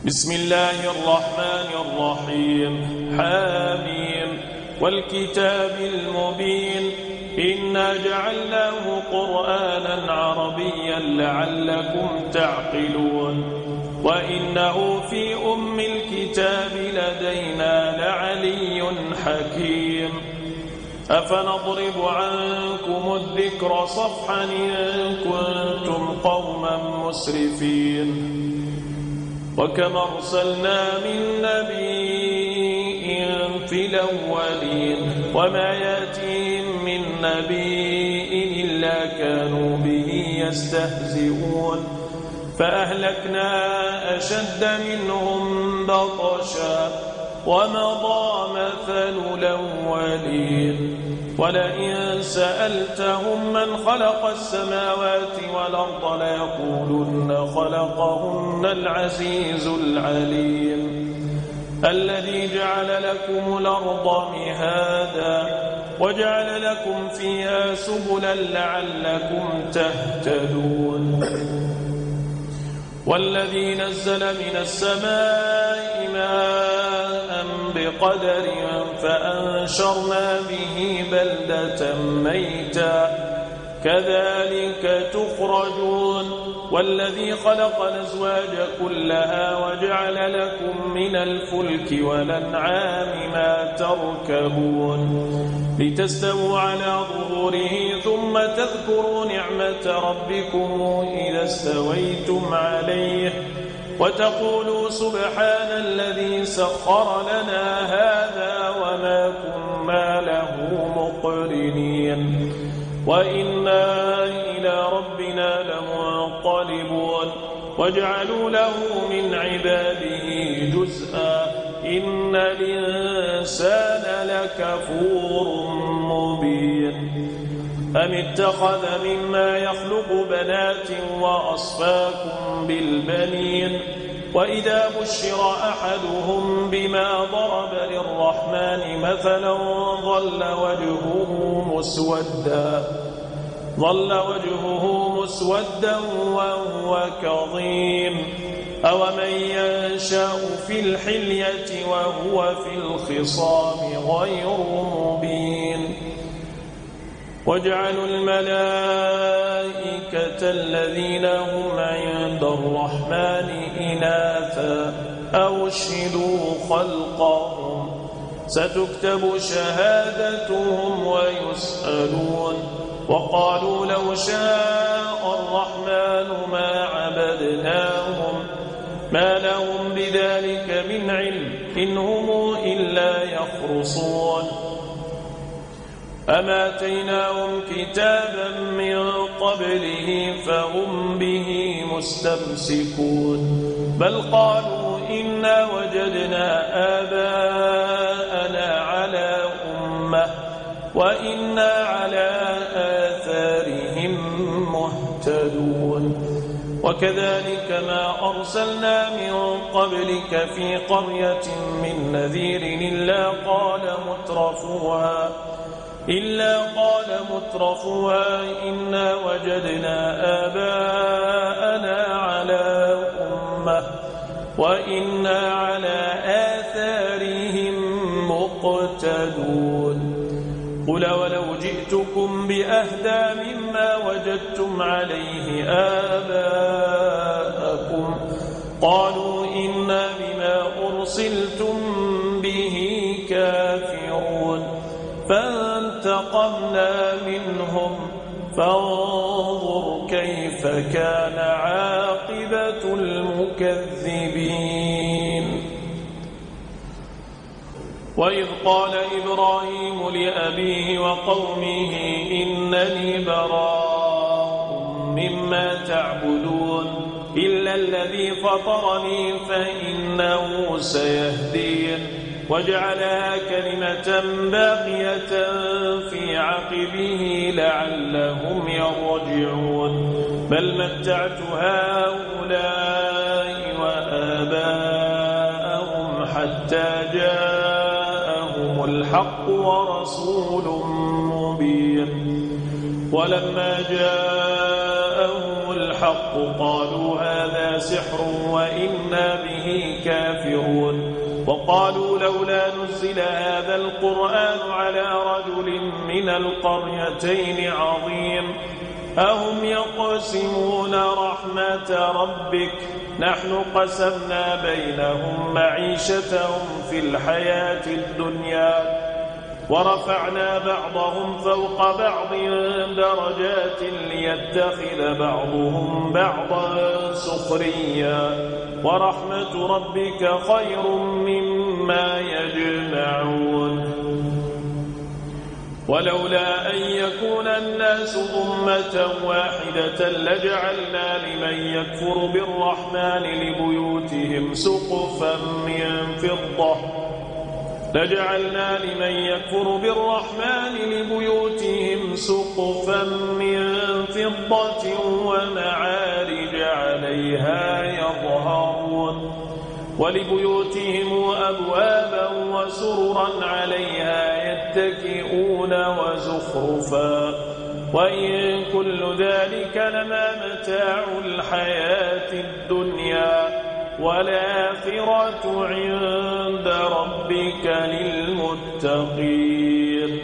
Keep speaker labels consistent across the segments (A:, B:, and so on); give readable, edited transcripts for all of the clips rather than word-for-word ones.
A: بسم الله الرحمن الرحيم حميم والكتاب المبين إنا جعلناه قرآنا عربيا لعلكم تعقلون وإنه في أم الكتاب لدينا لعلي حكيم أفنضرب عنكم الذكر صفحا إن كنتم قوما مسرفين وكم أرسلنا من نبي في الأولين وما يأتيهم من نبي إلا كانوا به يستهزئون فأهلكنا أشد منهم بطشا ومضى مثل الأولين ولئن سألتهم من خلق السماوات والأرض ليقولن خلقهن العزيز العليم الذي جعل لكم الأرض مهادا وجعل لكم فيها سبلا لعلكم تهتدون والذي نزل من السماء ماء بقدر فأنشرنا به بلدة ميتا كذلك تخرجون والذي خلق الأزواج كلها وجعل لكم من الفلك والأنعام ما تركبون لتستووا على ظهوره ثم تذكروا نعمة ربكم إذا استويتم عليه وتقولوا سبحان الذي سخر لنا هذا وما كنا له مقرنين وإنا إلى ربنا لمنقلبون وجعلوا له من عباده جزءا إن الإنسان لكفور مبين أم اتخذ مما يخلق بنات وأصفاكم بالبنين وإذا بشر أحدهم بما ضرب للرحمن مثلا ظل وجهه مسودا وهو كظيم أومن ينشأ في الحلية وهو في الخصام غير مبين واجعلوا الملائكة الذين هم عند الرحمن إناثا أو اشهدوا خلقهم ستكتب شهادتهم ويسألون وقالوا لو شاء الرحمن ما عبدناهم ما لهم بذلك من علم إن هم إلا يخرصون أما آتيناهم كتابا من قبله فهم به مستمسكون بل قالوا إنا وجدنا آباءنا على أمة وإنا على آثارهم مهتدون وكذلك ما أرسلنا من قبلك في قرية من نذير إلا قال مترفوها إنا وجدنا آباءنا على أمة وإنا على آثارهم مقتدون قل ولو جئتكم بأهدى مما وجدتم عليه آباءكم قالوا إنا بما أرسلتم به كافرون فانتقمنا منهم فانظر كيف كان عاقبة المكذبين وإذ قال إبراهيم لأبيه وقومه إنني براء مما تعبدون إلا الذي فطرني فإنه سيهدين وجعلها كلمة باقية في عقبه لعلهم يرجعون بل متعت هؤلاء وآباءهم حتى جاءهم الحق ورسول مبين ولما جاءهم الحق قالوا هذا سحر وإنا به كافرون وقالوا لولا نزل هذا القرآن على رجل من القريتين عظيم أهم يقسمون رحمة ربك نحن قسمنا بينهم معيشتهم في الحياة الدنيا ورفعنا بعضهم فوق بعض درجات ليتخذ بعضهم بعضا سخريا ورحمة ربك خير مما يجمعون ولولا أن يكون الناس أمة واحدة لجعلنا لمن يكفر بالرحمن لبيوتهم سقفا من فضة ومعارج عليها يظهرون ولبيوتهم أبوابا وسررا عليها يتكئون وزخرفا وإن كل ذلك لما متاع الحياة الدنيا والآخرة عند ربك للمتقين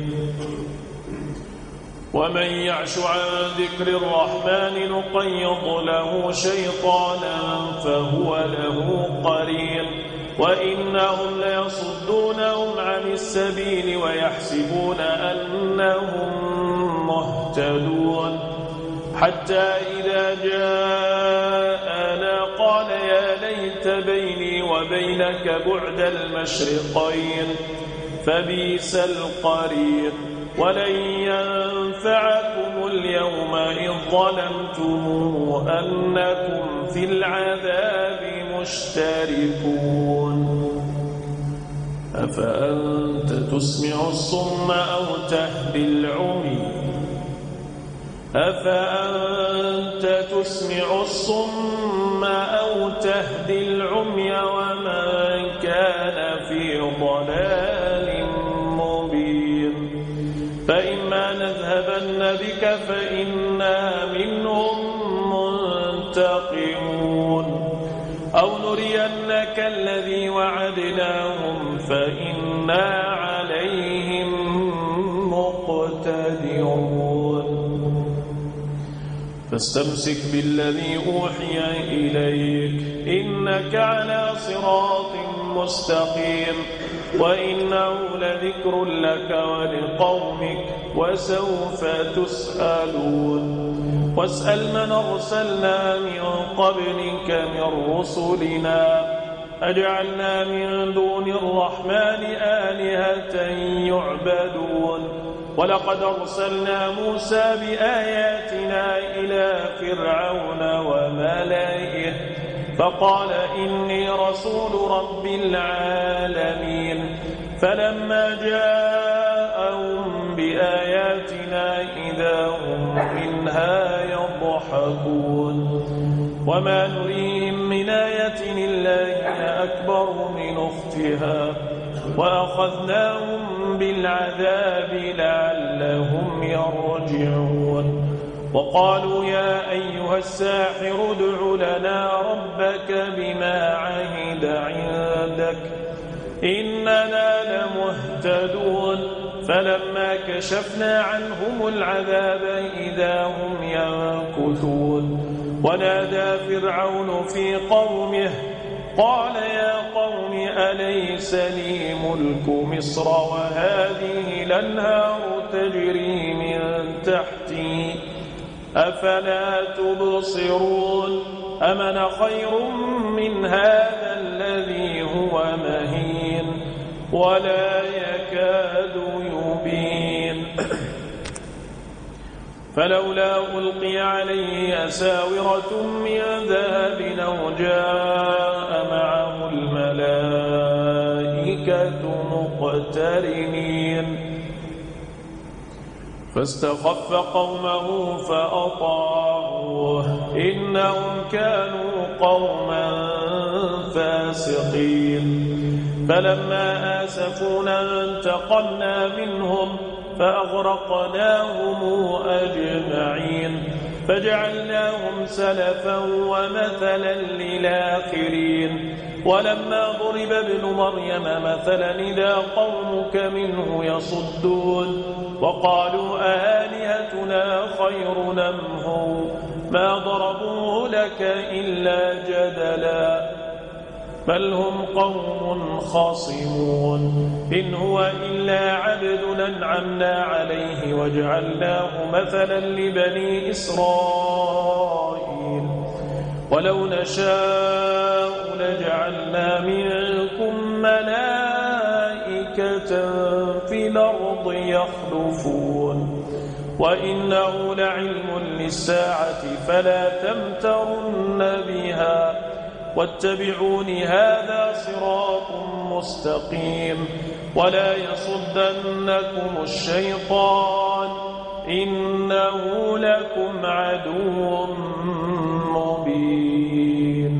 A: ومن يعش عن ذكر الرحمن نقيض له شيطانا فهو له قرين وإنهم ليصدونهم عن السبيل ويحسبون أنهم مهتدون حتى إذا جاءنا قال يا ليت بيني وبينك بعد المشرقين فبئس القرين ولن ينفعكم اليوم إذ ظلمتم أنكم في العذاب مشتركون أفأنت تسمع الصم أو تهدي العمي ومن كان في ضلال مبين فإما نذهبن بك فإنا منهم منتقمون أو نرينك الذي وعدناهم فإنا عليهم مقتدرون فاستمسك بالذي أوحي إليك إنك على صراط مستقيم وإنه لذكر لك ولقومك وسوف تسألون واسأل من أرسلنا من قبلك من رسلنا أجعلنا من دون الرحمن آلهة يعبدون ولقد أرسلنا موسى بآياتنا إلى فرعون وملئه فقال إني رسول رب العالمين فلما جاءهم بآياتنا إذا هم منها يضحكون وما نريهم من آية إلا هي أكبر من أختها وأخذناهم بالعذاب لعلهم يرجعون وقالوا يا أيها الساحر ادع لنا ربك بما عهد عندك إننا لمهتدون فلما كشفنا عنهم العذاب إذا هم ينكثون ونادى فرعون في قومه قال يا قوم أليس لي ملك مصر وهذه الأنهار تجري من تحتي أفلا تبصرون أمن خير من هذا الذي هو مهين ولا يكاد يبين فلولا ألقي عليه أساورة من ذهب أو جاء معه الملائكة مقترنين فاستخف قومه فأطاعوه إنهم كانوا قوما فاسقين فلما آسفونا انتقمنا منهم فأغرقناهم أجمعين فجعلناهم سلفا ومثلا للآخرين ولما ضرب ابن مريم مثلا إذا قومك منه يصدون وقالوا آلهتنا خير أم هو ما ضربوه لك إلا جدلا بل هم قوم خاصمون إن هو إلا عبد أنعمنا عليه وجعلناه مثلا لبني إسرائيل ولو نشاء لجعلنا منكم ملائكة في الأرض يخلفون وإنه لعلم للساعة فلا تمترن بها واتبعون هذا صراط مستقيم ولا يصدنكم الشيطان إنه لكم عدو مبين.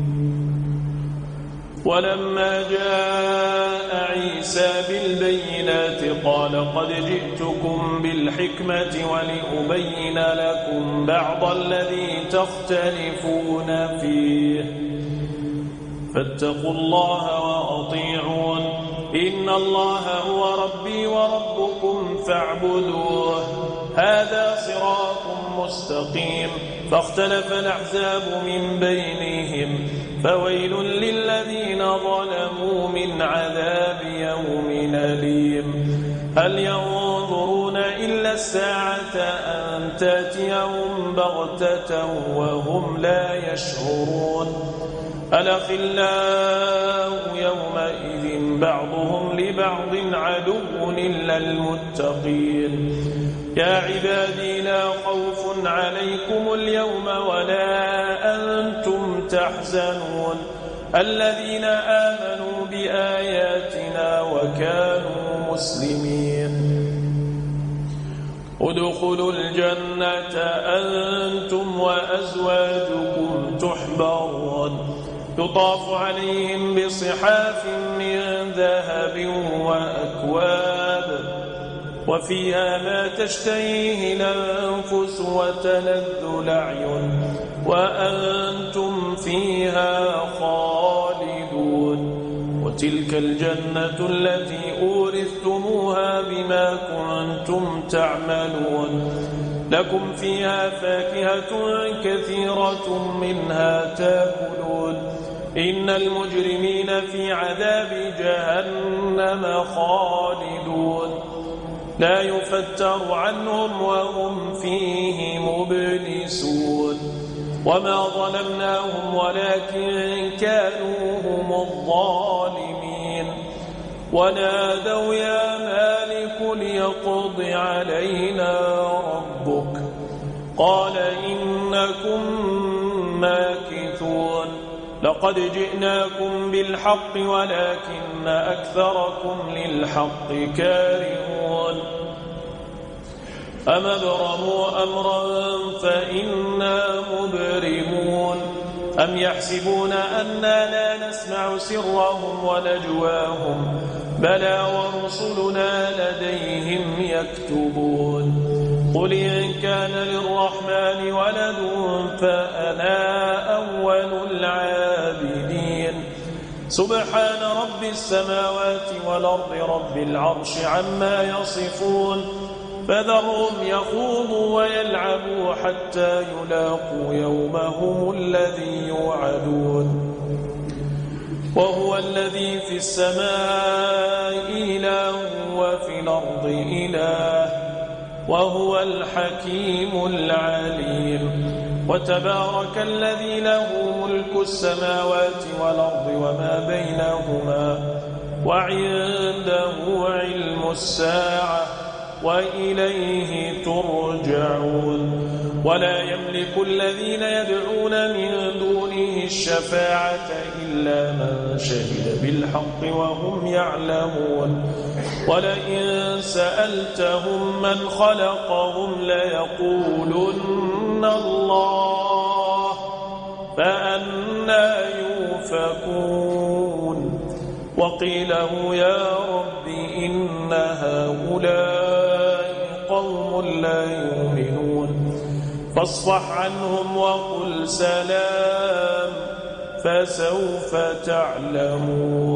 A: ولما جاء عيسى بالبينات قال قد جئتكم بالحكمة ولأبين لكم بعض الذي تختلفون فيه فاتقوا الله وأطيعون إن الله هو ربي وربكم فاعبدوه هذا صراط مستقيم. فاختلف الأحزاب من بينهم فويل للذين ظلموا من عذاب يوم أليم. هل ينظرون إلا الساعة أن تأتيهم بغتة وهم لا يشعرون الأخلاء يومئذ بعضهم لبعض عدو إلا المتقين. يا عبادي لا خوف عليكم اليوم ولا أنتم تحزنون الذين آمنوا بآياتنا وكانوا مسلمين ادخلوا الجنة أنتم وأزواجكم تحبرون يطاف عليهم بصحاف من ذهب وأكواب وفيها ما تشتهيه الأنفس وتلذ الأعين وأنتم فيها خالدون وتلك الجنة التي أورثتموها بما كنتم تعملون لكم فيها فاكهة كثيرة منها تأكلون إن المجرمين في عذاب جهنم خالدون لا يفتر عنهم وهم فيه مبلسون وما ظلمناهم ولكن كانوا هم الظالمين ونادوا يا مالك ليقض علينا ربك قال إنكم ماكثون لقد جئناكم بالحق ولكن أكثركم للحق كارهون أم أبرموا أمرا فإنا مبرمون أم يحسبون أننا لا نسمع سرهم ونجواهم بلى ورسلنا لديهم يكتبون قل إن كان للرحمن ولد فأنا أول العابدين سبحان رب السماوات والأرض رب العرش عما يصفون فذرهم يخوضوا ويلعبوا حتى يلاقوا يومهم الذي يوعدون وهو الذي في السماء إله وفي الأرض إله وهو الحكيم العليم وتبارك الذي له ملك السماوات والأرض وما بينهما وعنده علم الساعة وإليه ترجعون ولا يملك الذين يدعون من دونه الشفاعة إلا من شهد بالحق وهم يعلمون ولئن سألتهم من خلقهم ليقولن الله فأنى يؤفكون وقيله يا رب إن هؤلاء قوم لا يؤمنون فاصفح عنهم وقل سلام فسوف تعلمون.